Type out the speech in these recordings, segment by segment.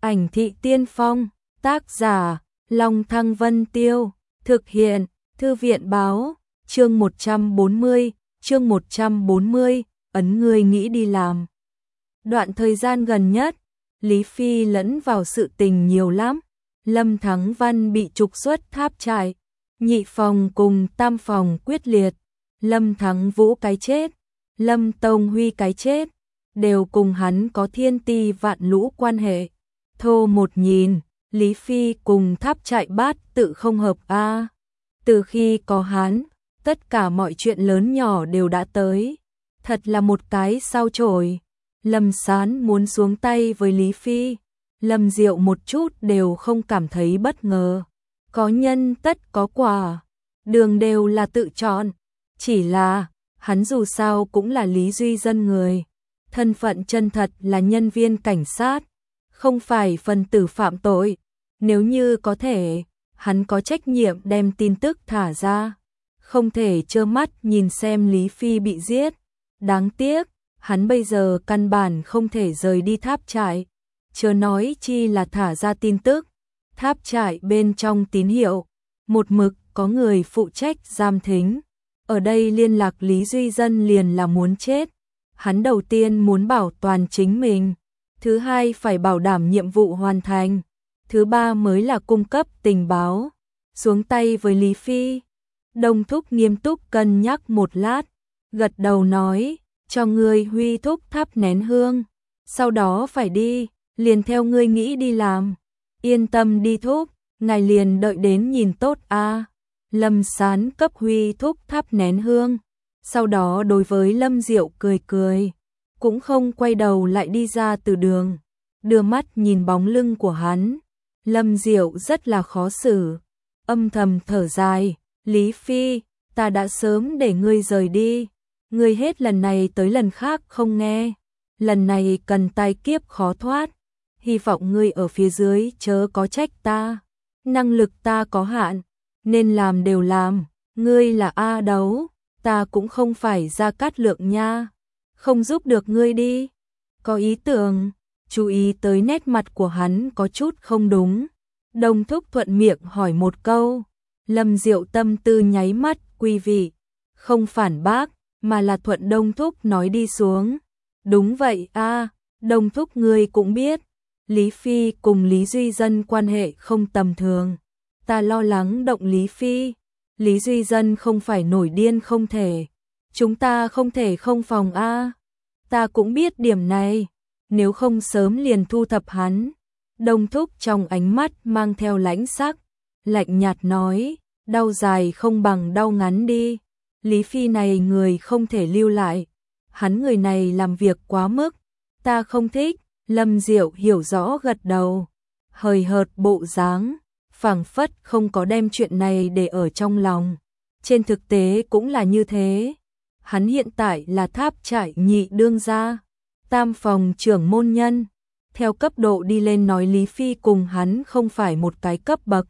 Ảnh thị tiên phong, tác giả, Long Thăng Vân Tiêu, thực hiện, Thư viện báo, chương 140, ấn ngươi nghĩ đi làm. Đoạn thời gian gần nhất, Lý Phi lẫn vào sự tình nhiều lắm. Lâm Thắng Văn bị trục xuất tháp trại, nhị phòng cùng tam phòng quyết liệt, Lâm Thắng Vũ cái chết, Lâm Tông Huy cái chết, đều cùng hắn có thiên ti vạn lũ quan hệ. Thô một nhìn, Lý Phi cùng tháp trại bát tự không hợp a. Từ khi có hắn, tất cả mọi chuyện lớn nhỏ đều đã tới. Thật là một cái sao chổi. Lâm Sán muốn xuống tay với Lý Phi, Lâm Diệu một chút đều không cảm thấy bất ngờ. Có nhân tất có quả, đường đều là tự chọn. Chỉ là, hắn dù sao cũng là Lý Duy Dân người. Thân phận chân thật là nhân viên cảnh sát, không phải phần tử phạm tội. Nếu như có thể, hắn có trách nhiệm đem tin tức thả ra. Không thể trơ mắt nhìn xem Lý Phi bị giết. Đáng tiếc, hắn bây giờ căn bản không thể rời đi tháp trại. Chớ nói chi là thả ra tin tức. Tháp trại bên trong tín hiệu, một mực có người phụ trách giam thính. Ở đây liên lạc Lý Duy Dân liền là muốn chết. Hắn đầu tiên muốn bảo toàn chính mình, thứ hai phải bảo đảm nhiệm vụ hoàn thành, thứ ba mới là cung cấp tình báo. Xuống tay với Lý Phi, Đông Thúc nghiêm túc cân nhắc một lát, gật đầu nói, cho ngươi Huy thúc thắp nén hương, sau đó phải đi, liền theo ngươi nghĩ đi làm. Yên tâm đi thúc, ngài liền đợi đến nhìn tốt a. Lâm Sán cấp Huy thúc thắp nén hương, sau đó đối với Lâm Diệu cười cười, cũng không quay đầu lại đi ra từ đường, đưa mắt nhìn bóng lưng của hắn. Lâm Diệu rất là khó xử, âm thầm thở dài, Lý Phi, ta đã sớm để ngươi rời đi, ngươi hết lần này tới lần khác không nghe, lần này cần tai kiếp khó thoát, hy vọng ngươi ở phía dưới chớ có trách ta, năng lực ta có hạn, nên làm đều làm, ngươi là A Đấu, ta cũng không phải Gia Cát Lượng nha, không giúp được ngươi đi, có ý tưởng. Chú ý tới nét mặt của hắn có chút không đúng. Đông Thúc thuận miệng hỏi một câu. Lâm Diệu tâm tư nháy mắt quý vị. Không phản bác, mà là thuận Đông Thúc nói đi xuống. Đúng vậy a, Đông Thúc ngươi cũng biết. Lý Phi cùng Lý Duy Dân quan hệ không tầm thường. Ta lo lắng động Lý Phi. Lý Duy Dân không phải nổi điên không thể. Chúng ta không thể không phòng a. Ta cũng biết điểm này. Nếu không sớm liền thu thập hắn. Đông Thúc trong ánh mắt mang theo lãnh sắc, lạnh nhạt nói, đau dài không bằng đau ngắn đi. Lý Phi này người không thể lưu lại. Hắn người này làm việc quá mức, ta không thích. Lâm Diệu hiểu rõ gật đầu, hời hợt bộ dáng, phảng phất không có đem chuyện này để ở trong lòng. Trên thực tế cũng là như thế. Hắn hiện tại là tháp trại nhị đương gia, tam phòng trưởng môn nhân, theo cấp độ đi lên nói Lý Phi cùng hắn không phải một cái cấp bậc.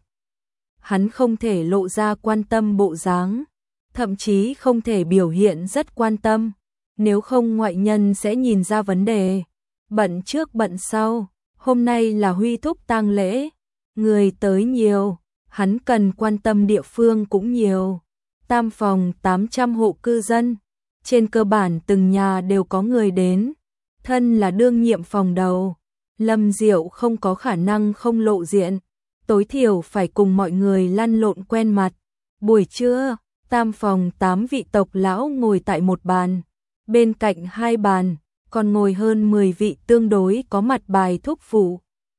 Hắn không thể lộ ra quan tâm bộ dáng, thậm chí không thể biểu hiện rất quan tâm, nếu không ngoại nhân sẽ nhìn ra vấn đề. Bận trước bận sau, hôm nay là Huy thúc tang lễ, người tới nhiều, hắn cần quan tâm địa phương cũng nhiều. Tam phòng 800 hộ cư dân, trên cơ bản từng nhà đều có người đến. Thân là đương nhiệm phòng đầu, Lâm Diệu không có khả năng không lộ diện, tối thiểu phải cùng mọi người lăn lộn quen mặt. Buổi trưa, tam phòng 8 vị tộc lão ngồi tại một bàn, bên cạnh hai bàn, còn ngồi hơn 10 vị tương đối có mặt bài thúc phụ.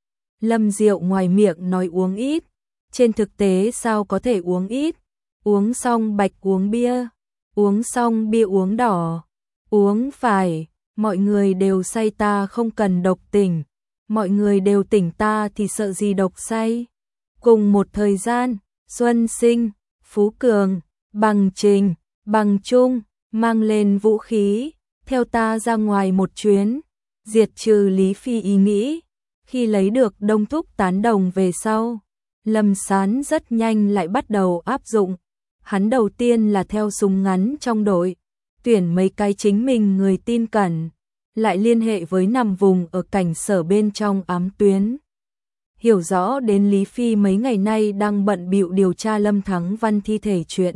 Lâm Diệu ngoài miệng nói uống ít, trên thực tế sao có thể uống ít, uống xong bạch uống bia, uống xong bia uống đỏ, uống phải. Mọi người đều say ta không cần độc tỉnh, mọi người đều tỉnh ta thì sợ gì độc say. Cùng một thời gian, Xuân Sinh, Phú Cường, Bằng Trình, Bằng Trung, mang lên vũ khí, theo ta ra ngoài một chuyến, diệt trừ Lý Phi ý nghĩ. Khi lấy được Đông Thúc tán đồng về sau, Lâm Sán rất nhanh lại bắt đầu áp dụng. Hắn đầu tiên là theo súng ngắn trong đội, tuyển mấy cái chính mình người tin cẩn, lại liên hệ với nằm vùng ở cảnh sở bên trong ám tuyến, hiểu rõ đến Lý Phi mấy ngày nay đang bận bịu điều tra Lâm Thắng Văn thi thể chuyện.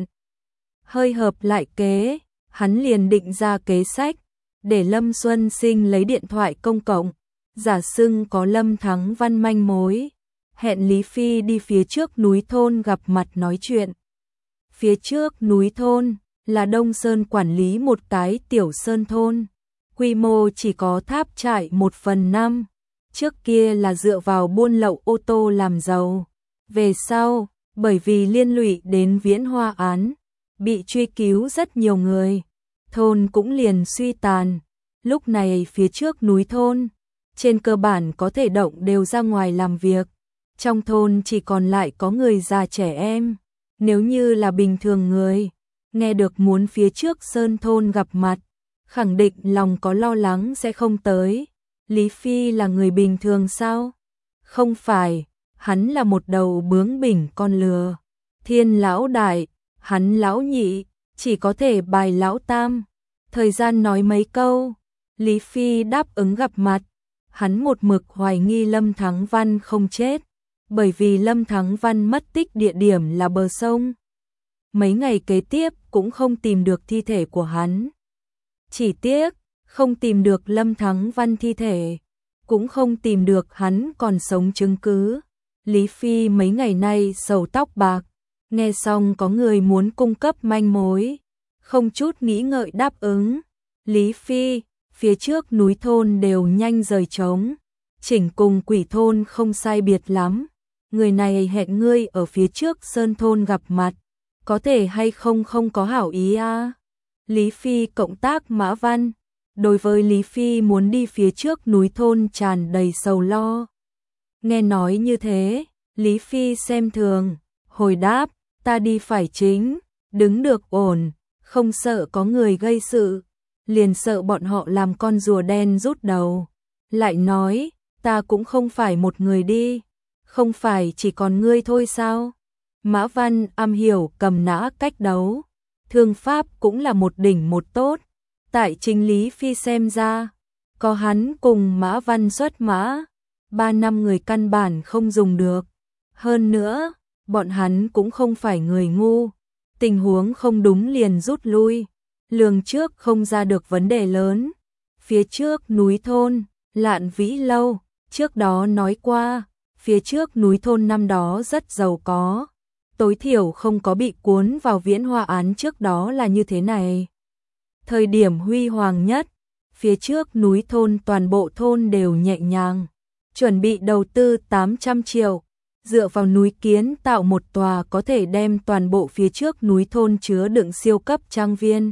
Hơi hợp lại kế, hắn liền định ra kế sách, để Lâm Xuân Sinh lấy điện thoại công cộng, giả xưng có Lâm Thắng Văn manh mối, hẹn Lý Phi đi phía trước núi thôn gặp mặt nói chuyện. Phía trước núi thôn là Đông Sơn quản lý một cái tiểu sơn thôn, quy mô chỉ có Tháp Trại 1/5, trước kia là dựa vào buôn lậu ô tô làm giàu. Về sau, bởi vì liên lụy đến Viễn Hoa án, bị truy cứu rất nhiều người, thôn cũng liền suy tàn. Lúc này phía trước núi thôn, trên cơ bản có thể động đều ra ngoài làm việc, trong thôn chỉ còn lại có người già trẻ em. Nếu như là bình thường người, nghe được muốn phía trước sơn thôn gặp mặt, khẳng định lòng có lo lắng sẽ không tới. Lý Phi là người bình thường sao? Không phải, hắn là một đầu bướng bỉnh con lừa. Thiên lão đại, hắn lão nhị, chỉ có thể bài lão tam. Thời gian nói mấy câu, Lý Phi đáp ứng gặp mặt. Hắn một mực hoài nghi Lâm Thắng Văn không chết, bởi vì Lâm Thắng Văn mất tích địa điểm là bờ sông. Mấy ngày kế tiếp cũng không tìm được thi thể của hắn. Chỉ tiếc, không tìm được Lâm Thắng Văn thi thể, cũng không tìm được hắn còn sống chứng cứ. Lý Phi mấy ngày nay sầu tóc bạc, nghe xong có người muốn cung cấp manh mối, không chút nghĩ ngợi đáp ứng. Lý Phi, phía trước núi thôn đều nhanh rời trống, chỉnh cùng Quỷ thôn không sai biệt lắm. Người này hẹn ngươi ở phía trước sơn thôn gặp mặt, có thể hay không không có hảo ý à? Lý Phi cộng tác Mã Văn, đối với Lý Phi muốn đi phía trước núi thôn tràn đầy sầu lo. Nghe nói như thế, Lý Phi xem thường, hồi đáp, ta đi phải chính, đứng được ổn, không sợ có người gây sự, liền sợ bọn họ làm con rùa đen rút đầu. Lại nói, ta cũng không phải một người đi, không phải chỉ còn ngươi thôi sao? Mã Văn am hiểu cầm nã cách đấu, thương pháp cũng là một đỉnh một tốt. Tại chính Lý Phi xem ra, có hắn cùng Mã Văn xuất mã, 3 năm người căn bản không dùng được. Hơn nữa, bọn hắn cũng không phải người ngu, tình huống không đúng liền rút lui, lường trước không ra được vấn đề lớn. Phía trước núi thôn, Lạn Vĩ Lâu, trước đó nói qua, phía trước núi thôn năm đó rất giàu có, tối thiểu không có bị cuốn vào Viễn Hoa án trước đó là như thế này. Thời điểm huy hoàng nhất, phía trước núi thôn toàn bộ thôn đều nhẹ nhàng, chuẩn bị đầu tư 800 triệu, dựa vào núi kiến tạo một tòa có thể đem toàn bộ phía trước núi thôn chứa đựng siêu cấp trang viên.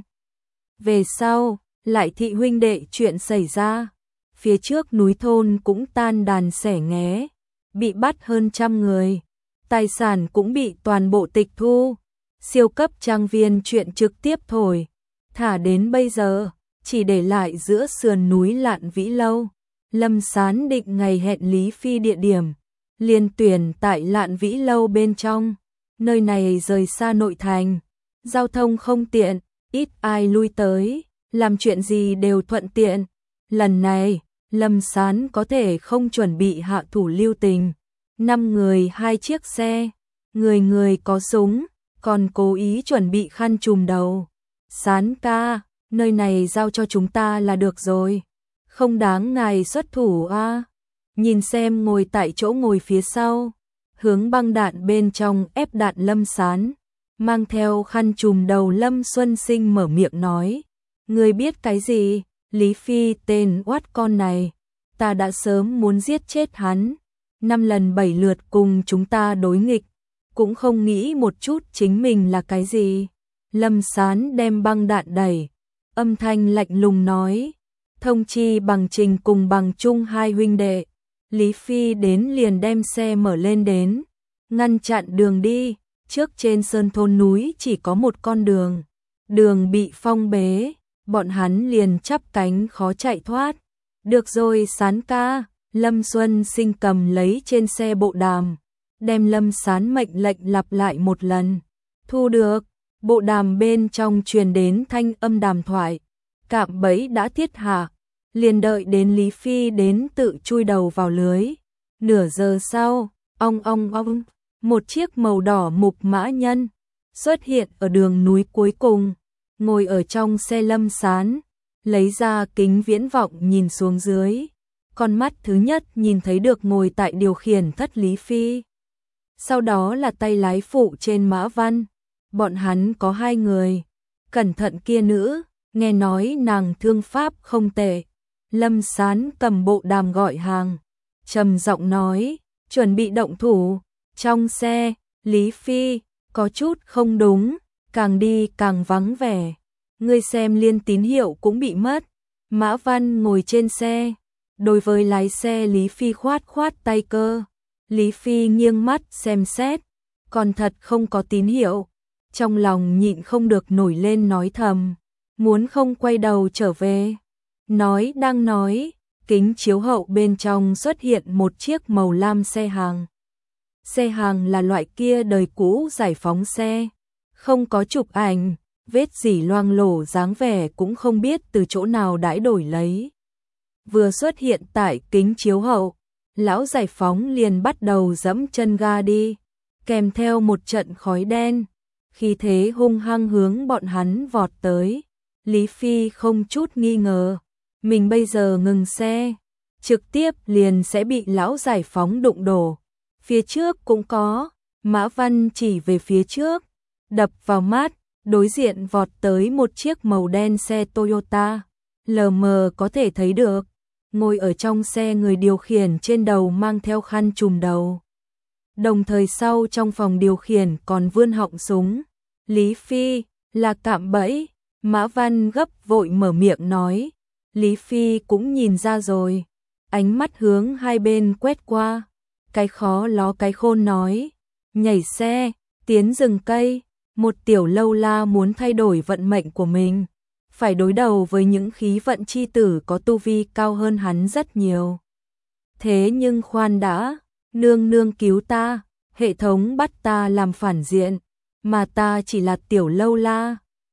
Về sau, lại thị huynh đệ chuyện xảy ra, phía trước núi thôn cũng tan đàn xẻ nghé, bị bắt hơn 100 người, tài sản cũng bị toàn bộ tịch thu, siêu cấp trang viên chuyện trực tiếp thổi, thả đến bây giờ, chỉ để lại giữa sườn núi Lạn Vĩ Lâu. Lâm Sán định ngày hẹn Lý Phi địa điểm, liền tuyển tại Lạn Vĩ Lâu bên trong, nơi này rời xa nội thành, giao thông không tiện, ít ai lui tới, làm chuyện gì đều thuận tiện. Lần này, Lâm Sán có thể không chuẩn bị hạ thủ lưu tình, 5 người 2 chiếc xe, người người có súng, còn cố ý chuẩn bị khăn trùm đầu. Sán ca, nơi này giao cho chúng ta là được rồi, không đáng ngài xuất thủ a. Nhìn xem ngồi tại chỗ ngồi phía sau, hướng băng đạn bên trong ép đạn Lâm Sán, mang theo khăn trùm đầu Lâm Xuân Sinh mở miệng nói, ngươi biết cái gì? Lý Phi tên oát con này, ta đã sớm muốn giết chết hắn, 5 lần 7 lượt cùng chúng ta đối nghịch, cũng không nghĩ một chút chính mình là cái gì. Lâm Sán đem băng đạn đẩy, âm thanh lạnh lùng nói, thông chi Bằng Trình cùng Bằng Trung 2 huynh đệ. Lý Phi đến liền đem xe mở lên đến, ngăn chặn đường đi, trước trên sơn thôn núi chỉ có một con đường, đường bị phong bế, bọn hắn liền chắp cánh khó chạy thoát. Được rồi Sán ca, Lâm Xuân Sinh cầm lấy trên xe bộ đàm, đem Lâm Sán mệnh lệnh lặp lại một lần. Thu được, bộ đàm bên trong truyền đến thanh âm đàm thoại, cạm bẫy đã thiết hạ, liền đợi đến Lý Phi đến tự chui đầu vào lưới. Nửa giờ sau, ong, một chiếc màu đỏ mục mã nhân xuất hiện ở đường núi cuối cùng, ngồi ở trong xe Lâm Sán, lấy ra kính viễn vọng nhìn xuống dưới. Con mắt thứ nhất nhìn thấy được ngồi tại điều khiển thất Lý Phi. Sau đó là tay lái phụ trên Mã Văn. Bọn hắn có 2 người. Cẩn thận kia nữ, nghe nói nàng thương pháp không tệ. Lâm Sán cầm bộ đàm gọi hàng, trầm giọng nói, chuẩn bị động thủ. Trong xe, Lý Phi, có chút không đúng, càng đi càng vắng vẻ. Ngươi xem liên tín hiệu cũng bị mất. Mã Văn ngồi trên xe, đối với lái xe Lý Phi khoát khoát tay cơ. Lý Phi nghiêng mắt xem xét, còn thật không có tín hiệu. Trong lòng nhịn không được nổi lên nói thầm, muốn không quay đầu trở về. Nói đang nói, kính chiếu hậu bên trong xuất hiện một chiếc màu lam xe hàng. Xe hàng là loại kia đời cũ giải phóng xe, không có chụp ảnh, vết dỉ loang lổ dáng vẻ cũng không biết từ chỗ nào đãi đổi lấy. Vừa xuất hiện tại kính chiếu hậu, lão giải phóng liền bắt đầu giẫm chân ga đi, kèm theo một trận khói đen, khi thế hung hăng hướng bọn hắn vọt tới. Lý Phi không chút nghi ngờ, mình bây giờ ngừng xe, trực tiếp liền sẽ bị lão giải phóng đụng đổ. Phía trước cũng có, Mã Văn chỉ về phía trước, đập vào mắt, đối diện vọt tới một chiếc màu đen xe Toyota, lờ mờ có thể thấy được, ngồi ở trong xe người điều khiển trên đầu mang theo khăn trùm đầu. Đồng thời sau trong phòng điều khiển còn vươn họng súng. Lý Phi, là cạm bẫy, Mã Văn gấp vội mở miệng nói. Lý Phi cũng nhìn ra rồi, ánh mắt hướng hai bên quét qua, cái khó ló cái khôn nói, nhảy xe, tiến rừng cây, một tiểu lâu la muốn thay đổi vận mệnh của mình, phải đối đầu với những khí vận chi tử có tu vi cao hơn hắn rất nhiều. Thế nhưng khoan đã, nương nương cứu ta, hệ thống bắt ta làm phản diện, mà ta chỉ là tiểu lâu la,